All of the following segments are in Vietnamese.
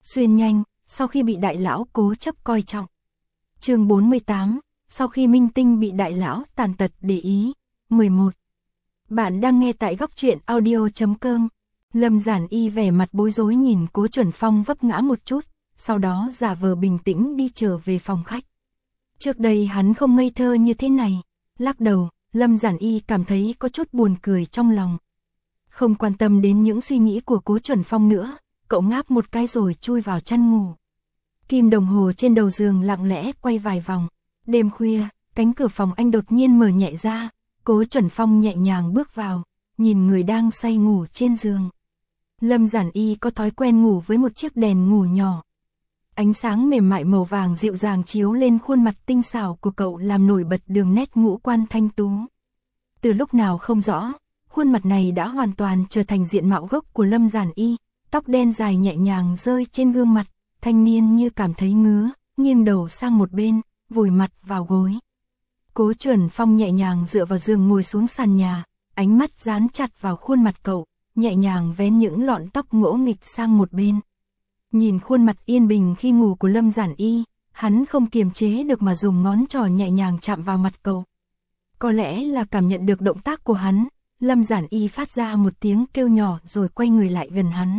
Xuyên nhanh, sau khi bị đại lão cố chấp coi trọng. Chương 48, sau khi minh tinh bị đại lão tàn tật để ý. 11. Bạn đang nghe tại góc truyện audio.com. Lâm Giản Y vẻ mặt bối rối nhìn Cố Chuẩn Phong vấp ngã một chút, sau đó giả vờ bình tĩnh đi trở về phòng khách. Trước đây hắn không ngây thơ như thế này. Lắc đầu, Lâm Giản Y cảm thấy có chút buồn cười trong lòng. Không quan tâm đến những suy nghĩ của Cố Chuẩn Phong nữa, cậu ngáp một cái rồi chui vào chăn ngủ. Kim đồng hồ trên đầu giường lặng lẽ quay vài vòng. Đêm khuya, cánh cửa phòng anh đột nhiên mở nhẹ ra, Cố Chuẩn Phong nhẹ nhàng bước vào, nhìn người đang say ngủ trên giường. Lâm Giản Y có thói quen ngủ với một chiếc đèn ngủ nhỏ. Ánh sáng mềm mại màu vàng dịu dàng chiếu lên khuôn mặt tinh xảo của cậu làm nổi bật đường nét ngũ quan thanh tú. Từ lúc nào không rõ, khuôn mặt này đã hoàn toàn trở thành diện mạo gốc của Lâm Giản Y, tóc đen dài nhẹ nhàng rơi trên gương mặt, thanh niên như cảm thấy ngứa, nghiêng đầu sang một bên, vùi mặt vào gối. Cố Chuẩn Phong nhẹ nhàng dựa vào giường ngồi xuống sàn nhà, ánh mắt dán chặt vào khuôn mặt cậu, nhẹ nhàng vén những lọn tóc ngỗ nghịch sang một bên. Nhìn khuôn mặt yên bình khi ngủ của Lâm Giản Y, hắn không kiềm chế được mà dùng ngón trỏ nhẹ nhàng chạm vào mặt cậu. Có lẽ là cảm nhận được động tác của hắn, Lâm Giản Y phát ra một tiếng kêu nhỏ rồi quay người lại gần hắn.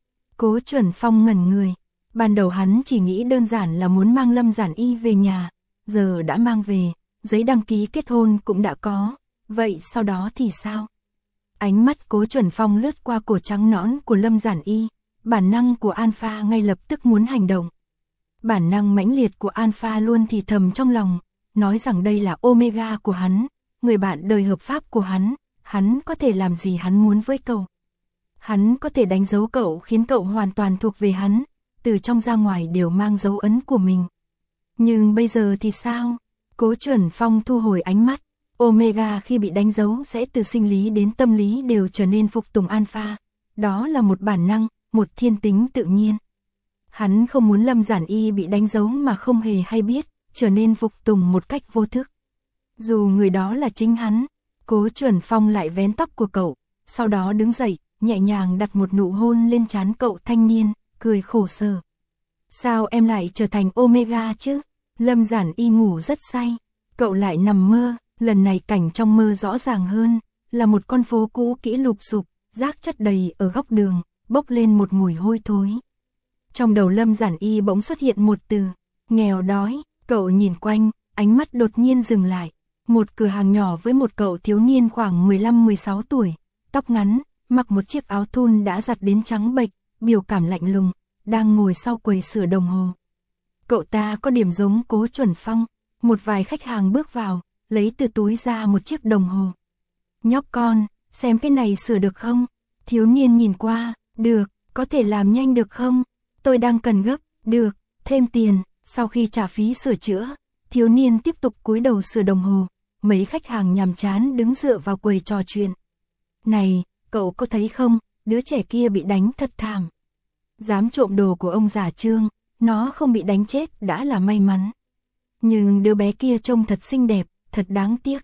Cố Chuẩn Phong ngẩn người, ban đầu hắn chỉ nghĩ đơn giản là muốn mang Lâm Giản Y về nhà, giờ đã mang về, giấy đăng ký kết hôn cũng đã có, vậy sau đó thì sao? Ánh mắt Cố Chuẩn Phong lướt qua cổ trắng nõn của Lâm Giản Y, bản năng của Alpha ngay lập tức muốn hành động. Bản năng mãnh liệt của Alpha luôn thì thầm trong lòng, nói rằng đây là Omega của hắn, người bạn đời hợp pháp của hắn có thể làm gì hắn muốn với cậu. Hắn có thể đánh dấu cậu khiến cậu hoàn toàn thuộc về hắn, từ trong ra ngoài đều mang dấu ấn của mình. Nhưng bây giờ thì sao? Cố Chuẩn Phong thu hồi ánh mắt, Omega khi bị đánh dấu sẽ từ sinh lý đến tâm lý đều trở nên phục tùng Alpha, đó là một bản năng, một thiên tính tự nhiên. Hắn không muốn Lâm Giản Y bị đánh dấu mà không hề hay biết, trở nên phục tùng một cách vô thức. Dù người đó là chính hắn, Cố Chuẩn Phong lại vén tóc của cậu, sau đó đứng dậy, nhẹ nhàng đặt một nụ hôn lên trán cậu thanh niên, cười khổ sở. Sao em lại trở thành Omega chứ? Lâm Giản Y ngủ rất say, cậu lại nằm mơ, lần này cảnh trong mơ rõ ràng hơn, là một con phố cũ kỹ lụp xụp, rác chất đầy ở góc đường, bốc lên một mùi hôi thối. Trong đầu Lâm Giản Y bỗng xuất hiện một từ, nghèo đói, cậu nhìn quanh, ánh mắt đột nhiên dừng lại. Một cửa hàng nhỏ với một cậu thiếu niên khoảng 15-16 tuổi, tóc ngắn, mặc một chiếc áo thun đã giặt đến trắng bệch, biểu cảm lạnh lùng, đang ngồi sau quầy sửa đồng hồ. Cậu ta có điểm giống Cố Chuẩn Phong, một vài khách hàng bước vào, lấy từ túi ra một chiếc đồng hồ. Nhóc con, xem cái này sửa được không? Thiếu niên nhìn qua, được, có thể làm nhanh được không? Tôi đang cần gấp, được, thêm tiền. Sau khi trả phí sửa chữa, thiếu niên tiếp tục cúi đầu sửa đồng hồ. Mấy khách hàng nhàm chán đứng dựa vào quầy trò chuyện. Này, cậu có thấy không, đứa trẻ kia bị đánh thật thảm. Dám trộm đồ của ông già Trương, nó không bị đánh chết đã là may mắn. Nhưng đứa bé kia trông thật xinh đẹp, thật đáng tiếc.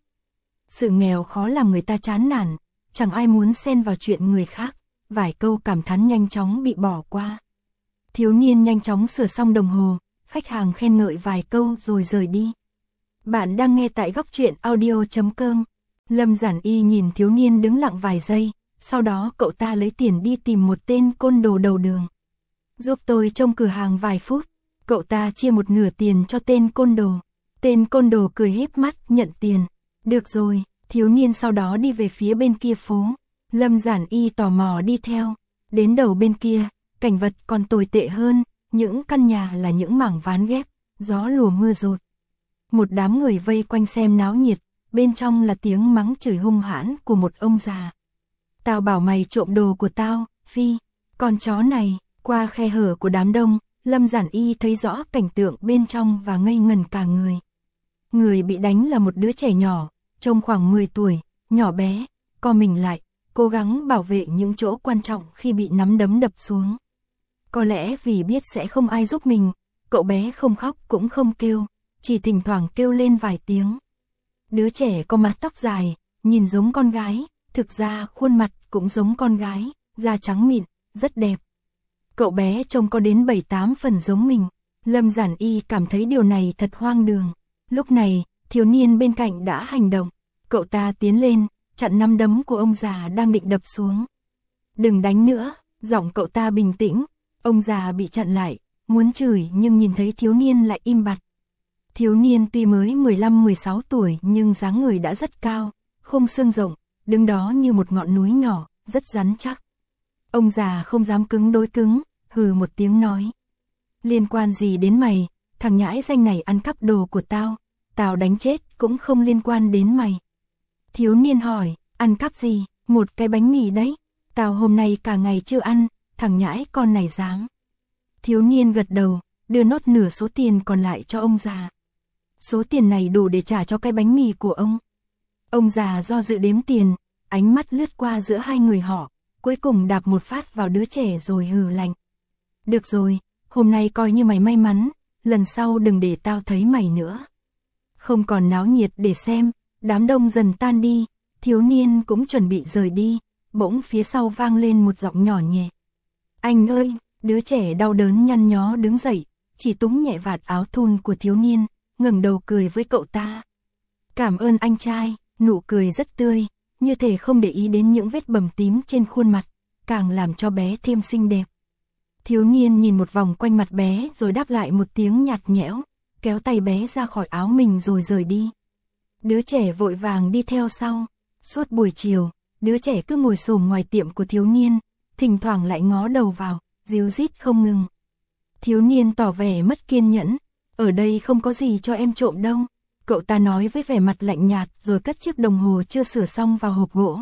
Sự nghèo khó làm người ta chán nản, chẳng ai muốn xen vào chuyện người khác. Vài câu cảm thán nhanh chóng bị bỏ qua. Thiếu niên nhanh chóng sửa xong đồng hồ, khách hàng khen ngợi vài câu rồi rời đi. Bạn đang nghe tại góc truyện audio.com. Lâm Giản Y nhìn thiếu niên đứng lặng vài giây, sau đó cậu ta lấy tiền đi tìm một tên côn đồ đầu đường. Giúp tôi trông cửa hàng vài phút, cậu ta chia một nửa tiền cho tên côn đồ. Tên côn đồ cười híp mắt nhận tiền. Được rồi, thiếu niên sau đó đi về phía bên kia phố. Lâm Giản Y tò mò đi theo. Đến đầu bên kia, cảnh vật còn tồi tệ hơn, những căn nhà là những mảng ván ghép, gió lùa mưa rột. Một đám người vây quanh xem náo nhiệt, bên trong là tiếng mắng chửi hung hãn của một ông già. Tao bảo mày trộm đồ của tao, phi, con chó này. Qua khe hở của đám đông, Lâm Giản Y thấy rõ cảnh tượng bên trong và ngây ngẩn cả người. Người bị đánh là một đứa trẻ nhỏ, trông khoảng 10 tuổi, nhỏ bé, co mình lại, cố gắng bảo vệ những chỗ quan trọng khi bị nắm đấm đập xuống. Có lẽ vì biết sẽ không ai giúp mình, cậu bé không khóc cũng không kêu, chỉ thỉnh thoảng kêu lên vài tiếng. Đứa trẻ có mái tóc dài, nhìn giống con gái, thực ra khuôn mặt cũng giống con gái, da trắng mịn, rất đẹp. Cậu bé trông có đến 7-8 phần giống mình. Lâm Giản Y cảm thấy điều này thật hoang đường. Lúc này, thiếu niên bên cạnh đã hành động. Cậu ta tiến lên, chặn nắm đấm của ông già đang định đập xuống. Đừng đánh nữa, giọng cậu ta bình tĩnh. Ông già bị chặn lại, muốn chửi nhưng nhìn thấy thiếu niên lại im bặt. Thiếu niên tuy mới 15-16 tuổi nhưng dáng người đã rất cao, khung xương rộng, đứng đó như một ngọn núi nhỏ, rất rắn chắc. Ông già không dám cứng đối cứng, hừ một tiếng nói. Liên quan gì đến mày, thằng nhãi danh này ăn cắp đồ của tao, tao đánh chết cũng không liên quan đến mày. Thiếu niên hỏi, ăn cắp gì, một cái bánh mì đấy, tao hôm nay cả ngày chưa ăn, thằng nhãi con này dám. Thiếu niên gật đầu, đưa nốt nửa số tiền còn lại cho ông già. Số tiền này đủ để trả cho cái bánh mì của ông. Ông già do dự đếm tiền, ánh mắt lướt qua giữa hai người họ, cuối cùng đạp một phát vào đứa trẻ rồi hừ lạnh. Được rồi, hôm nay coi như mày may mắn, lần sau đừng để tao thấy mày nữa. Không còn náo nhiệt để xem, đám đông dần tan đi, thiếu niên cũng chuẩn bị rời đi, bỗng phía sau vang lên một giọng nhỏ nhẹ. Anh ơi, đứa trẻ đau đớn nhăn nhó đứng dậy, chỉ túm nhẹ vạt áo thun của thiếu niên, ngẩng đầu cười với cậu ta. Cảm ơn anh trai, nụ cười rất tươi, như thể không để ý đến những vết bầm tím trên khuôn mặt, càng làm cho bé thêm xinh đẹp. Thiếu niên nhìn một vòng quanh mặt bé rồi đáp lại một tiếng nhạt nhẽo, kéo tay bé ra khỏi áo mình rồi rời đi. Đứa trẻ vội vàng đi theo sau. Suốt buổi chiều, đứa trẻ cứ ngồi xổm ngoài tiệm của thiếu niên, thỉnh thoảng lại ngó đầu vào, ríu rít không ngừng. Thiếu niên tỏ vẻ mất kiên nhẫn, ở đây không có gì cho em trộm đâu. Cậu ta nói với vẻ mặt lạnh nhạt rồi cất chiếc đồng hồ chưa sửa xong vào hộp gỗ.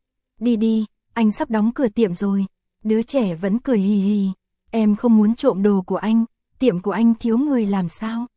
Đi đi, anh sắp đóng cửa tiệm rồi. Đứa trẻ vẫn cười hì hì. Em không muốn trộm đồ của anh, tiệm của anh thiếu người làm sao?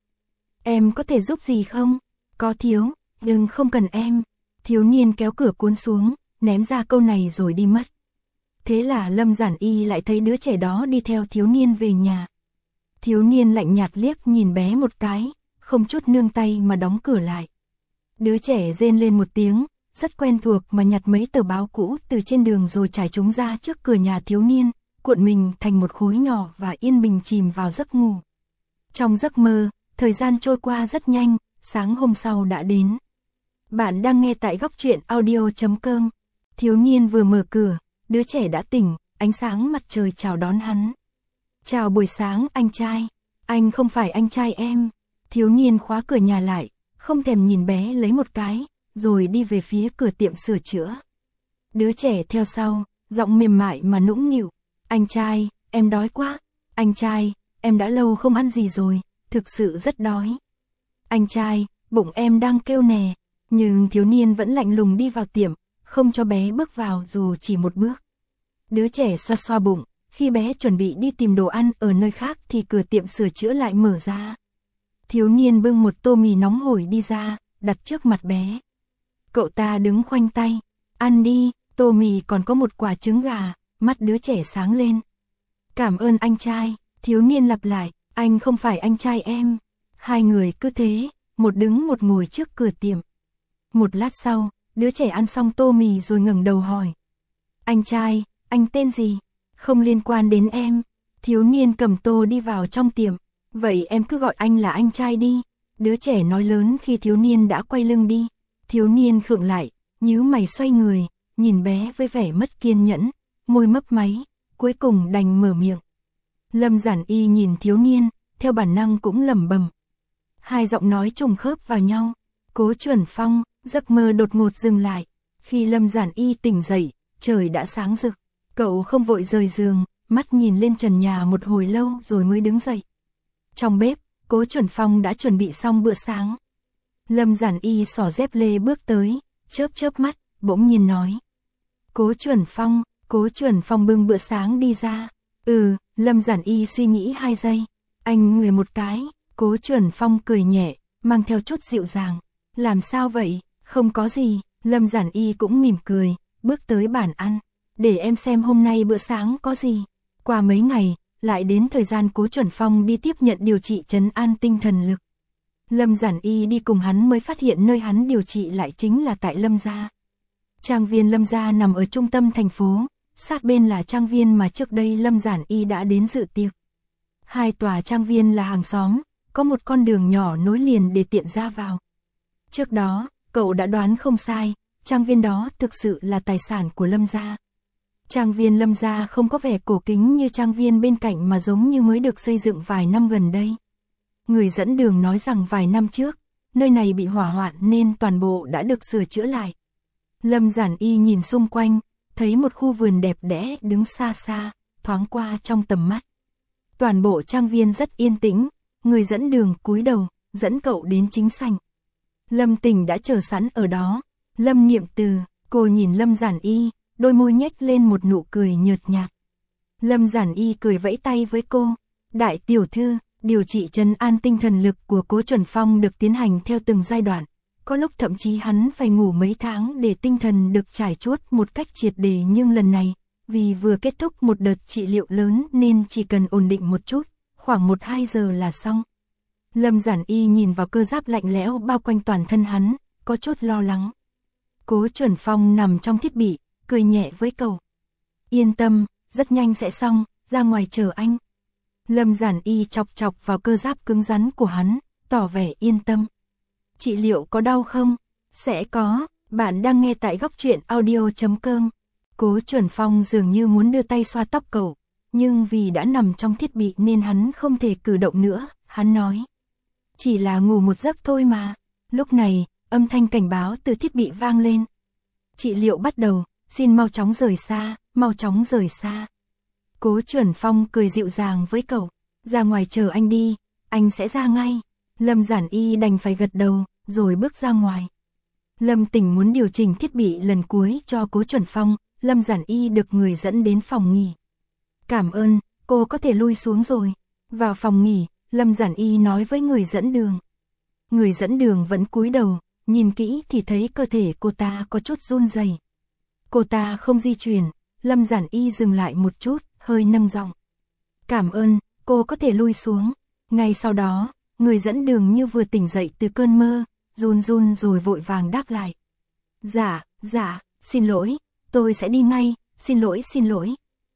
Em có thể giúp gì không? Có thiếu, nhưng không cần em. Thiếu niên kéo cửa cuốn xuống, ném ra câu này rồi đi mất. Thế là Lâm Giản Y lại thấy đứa trẻ đó đi theo thiếu niên về nhà. Thiếu niên lạnh nhạt liếc nhìn bé một cái, không chút nương tay mà đóng cửa lại. Đứa trẻ rên lên một tiếng, rất quen thuộc mà nhặt mấy tờ báo cũ từ trên đường rồi trải chúng ra trước cửa nhà thiếu niên, cuộn mình thành một khối nhỏ và yên bình chìm vào giấc ngủ. Trong giấc mơ, thời gian trôi qua rất nhanh, sáng hôm sau đã đến. Bạn đang nghe tại góc truyện audio.com. Thiếu niên vừa mở cửa, đứa trẻ đã tỉnh, ánh sáng mặt trời chào đón hắn. Chào buổi sáng anh trai, anh không phải anh trai em. Thiếu niên khóa cửa nhà lại, không thèm nhìn bé lấy một cái, rồi đi về phía cửa tiệm sửa chữa. Đứa trẻ theo sau, giọng mềm mại mà nũng nịu. Anh trai, em đói quá. Anh trai, em đã lâu không ăn gì rồi, thực sự rất đói. Anh trai, bụng em đang kêu nè. Nhưng thiếu niên vẫn lạnh lùng đi vào tiệm, không cho bé bước vào dù chỉ một bước. Đứa trẻ xoa xoa bụng, khi bé chuẩn bị đi tìm đồ ăn ở nơi khác thì cửa tiệm sửa chữa lại mở ra. Thiếu niên bưng một tô mì nóng hổi đi ra, đặt trước mặt bé. Cậu ta đứng khoanh tay, ăn đi, tô mì còn có một quả trứng gà, mắt đứa trẻ sáng lên. Cảm ơn anh trai, thiếu niên lặp lại, anh không phải anh trai em. Hai người cứ thế, một đứng một ngồi trước cửa tiệm. Một lát sau, đứa trẻ ăn xong tô mì rồi ngẩng đầu hỏi. Anh trai, anh tên gì? Không liên quan đến em. Thiếu niên cầm tô đi vào trong tiệm. Vậy em cứ gọi anh là anh trai đi. Đứa trẻ nói lớn khi thiếu niên đã quay lưng đi. Thiếu niên khựng lại, nhíu mày xoay người, nhìn bé với vẻ mất kiên nhẫn, môi mấp máy, cuối cùng đành mở miệng. Lâm Giản Y nhìn thiếu niên, theo bản năng cũng lẩm bẩm. Hai giọng nói trùng khớp vào nhau. Cố Chuẩn Phong, giấc mơ đột ngột dừng lại. Khi Lâm Giản Y tỉnh dậy, trời đã sáng rực. Cậu không vội rời giường, mắt nhìn lên trần nhà một hồi lâu rồi mới đứng dậy. Trong bếp, Cố Chuẩn Phong đã chuẩn bị xong bữa sáng. Lâm Giản Y xỏ dép lê bước tới, chớp chớp mắt, bỗng nhiên nói. Cố Chuẩn Phong bưng bữa sáng đi ra. Lâm Giản Y suy nghĩ 2 giây. Anh người một cái, Cố Chuẩn Phong cười nhẹ, mang theo chút dịu dàng. Làm sao vậy? Không có gì. Lâm Giản Y cũng mỉm cười, bước tới bàn ăn. Để em xem hôm nay bữa sáng có gì. Qua mấy ngày, lại đến thời gian Cố Chuẩn Phong đi tiếp nhận điều trị trấn an tinh thần lực. Lâm Giản Y đi cùng hắn mới phát hiện nơi hắn điều trị lại chính là tại Lâm gia. Trang viên Lâm gia nằm ở trung tâm thành phố, sát bên là trang viên mà trước đây Lâm Giản Y đã đến dự tiệc. Hai tòa trang viên là hàng xóm, có một con đường nhỏ nối liền để tiện ra vào. Trước đó, cậu đã đoán không sai, trang viên đó thực sự là tài sản của Lâm gia. Trang viên Lâm gia không có vẻ cổ kính như trang viên bên cạnh mà giống như mới được xây dựng vài năm gần đây. Người dẫn đường nói rằng vài năm trước, nơi này bị hỏa hoạn nên toàn bộ đã được sửa chữa lại. Lâm Giản Y nhìn xung quanh, thấy một khu vườn đẹp đẽ đứng xa xa, thoáng qua trong tầm mắt. Toàn bộ trang viên rất yên tĩnh, người dẫn đường cúi đầu, dẫn cậu đến chính sảnh. Lâm Tình đã chờ sẵn ở đó. Lâm Niệm Từ, cô nhìn Lâm Giản Y, đôi môi nhếch lên một nụ cười nhợt nhạt. Lâm Giản Y cười vẫy tay với cô. Đại tiểu thư, điều trị trấn an tinh thần lực của Cố Chuẩn Phong được tiến hành theo từng giai đoạn. Có lúc thậm chí hắn phải ngủ mấy tháng để tinh thần được trải chuốt một cách triệt để, nhưng lần này, vì vừa kết thúc một đợt trị liệu lớn nên chỉ cần ổn định một chút, khoảng 1-2 giờ là xong. Lâm Giản Y nhìn vào cơ giáp lạnh lẽo bao quanh toàn thân hắn, có chút lo lắng. Cố Chuẩn Phong nằm trong thiết bị, cười nhẹ với cậu. Yên tâm, rất nhanh sẽ xong, ra ngoài chờ anh. Lâm Giản Y chọc chọc vào cơ giáp cứng rắn của hắn, tỏ vẻ yên tâm. Trị liệu có đau không? Sẽ có, bạn đang nghe tại góc truyện audio.com. Cố Chuẩn Phong dường như muốn đưa tay xoa tóc cậu, nhưng vì đã nằm trong thiết bị nên hắn không thể cử động nữa, hắn nói. Chỉ là ngủ một giấc thôi mà. Lúc này, âm thanh cảnh báo từ thiết bị vang lên. Trị liệu bắt đầu, xin mau chóng rời xa, mau chóng rời xa. Cố Chuẩn Phong cười dịu dàng với cậu, ra ngoài chờ anh đi, anh sẽ ra ngay. Lâm Giản Y đành phải gật đầu, rồi bước ra ngoài. Lâm Tình muốn điều chỉnh thiết bị lần cuối cho Cố Chuẩn Phong, Lâm Giản Y được người dẫn đến phòng nghỉ. Cảm ơn, cô có thể lui xuống rồi. Vào phòng nghỉ, Lâm Giản Y nói với người dẫn đường. Người dẫn đường vẫn cúi đầu, nhìn kỹ thì thấy cơ thể cô ta có chút run rẩy. Cô ta không di chuyển, Lâm Giản Y dừng lại một chút, hơi nâng giọng. Cảm ơn, cô có thể lui xuống. Ngay sau đó, người dẫn đường như vừa tỉnh dậy từ cơn mơ, run run rồi vội vàng đáp lại. Dạ, xin lỗi, tôi sẽ đi ngay, xin lỗi.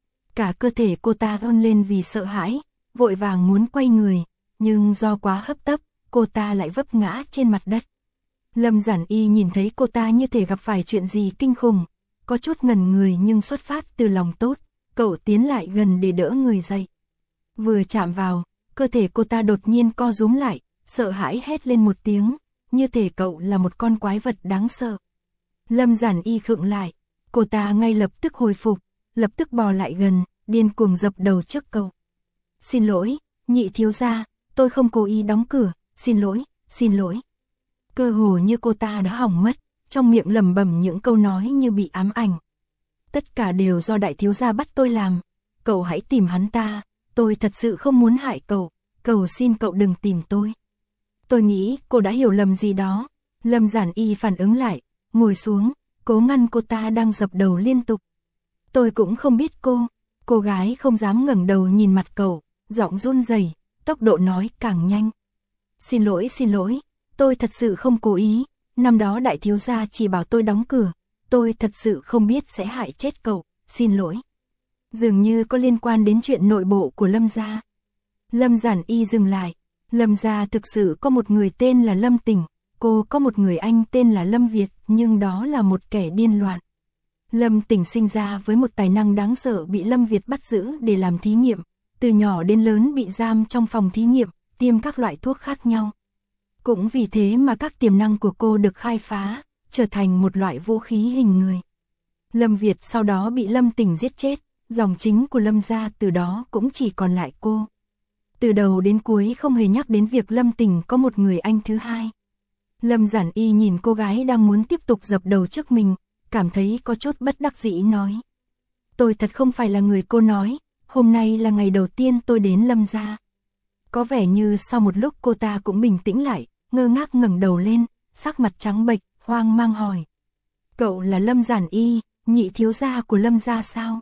Cả cơ thể cô ta run lên vì sợ hãi, vội vàng muốn quay người, nhưng do quá hấp tấp, cô ta lại vấp ngã trên mặt đất. Lâm Giản Y nhìn thấy cô ta như thể gặp phải chuyện gì kinh khủng, có chút ngẩn người nhưng xuất phát từ lòng tốt, cậu tiến lại gần để đỡ người dậy. Vừa chạm vào, cơ thể cô ta đột nhiên co rúm lại, sợ hãi hét lên một tiếng, như thể cậu là một con quái vật đáng sợ. Lâm Giản Y khựng lại, cô ta ngay lập tức hồi phục, lập tức bò lại gần, điên cuồng dập đầu trước cậu. Xin lỗi, nhị thiếu gia, tôi không cố ý đóng cửa, xin lỗi. Cơ hồ như cô ta đã hỏng mất, trong miệng lẩm bẩm những câu nói như bị ám ảnh. Tất cả đều do đại thiếu gia bắt tôi làm, cậu hãy tìm hắn ta, tôi thật sự không muốn hại cậu, cầu xin cậu đừng tìm tôi. Tôi nghĩ cô đã hiểu lầm gì đó. Lâm Giản Y phản ứng lại, ngồi xuống, cố ngăn cô ta đang dập đầu liên tục. Tôi cũng không biết cô gái không dám ngẩng đầu nhìn mặt cậu, giọng run rẩy, tốc độ nói càng nhanh. Xin lỗi, tôi thật sự không cố ý, năm đó đại thiếu gia chỉ bảo tôi đóng cửa, tôi thật sự không biết sẽ hại chết cậu, xin lỗi. Dường như có liên quan đến chuyện nội bộ của Lâm gia. Lâm Giản Y dừng lại, Lâm gia thực sự có một người tên là Lâm Tình, cô có một người anh tên là Lâm Việt, nhưng đó là một kẻ điên loạn. Lâm Tình sinh ra với một tài năng đáng sợ bị Lâm Việt bắt giữ để làm thí nghiệm, từ nhỏ đến lớn bị giam trong phòng thí nghiệm, tiêm các loại thuốc khác nhau. Cũng vì thế mà các tiềm năng của cô được khai phá, trở thành một loại vũ khí hình người. Lâm Việt sau đó bị Lâm Tình giết chết, dòng chính của Lâm gia từ đó cũng chỉ còn lại cô. Từ đầu đến cuối không hề nhắc đến việc Lâm Tình có một người anh thứ hai. Lâm Giản Y nhìn cô gái đang muốn tiếp tục dập đầu trước mình, cảm thấy có chút bất đắc dĩ nói. Tôi thật không phải là người cô nói, hôm nay là ngày đầu tiên tôi đến Lâm gia. Có vẻ như sau một lúc cô ta cũng bình tĩnh lại, ngơ ngác ngẩng đầu lên, sắc mặt trắng bệch, hoang mang hỏi. Cậu là Lâm Giản Y, nhị thiếu gia của Lâm gia sao?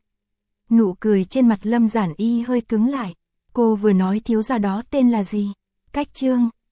Nụ cười trên mặt Lâm Giản Y hơi cứng lại, cô vừa nói thiếu gia đó tên là gì? Cách Trương.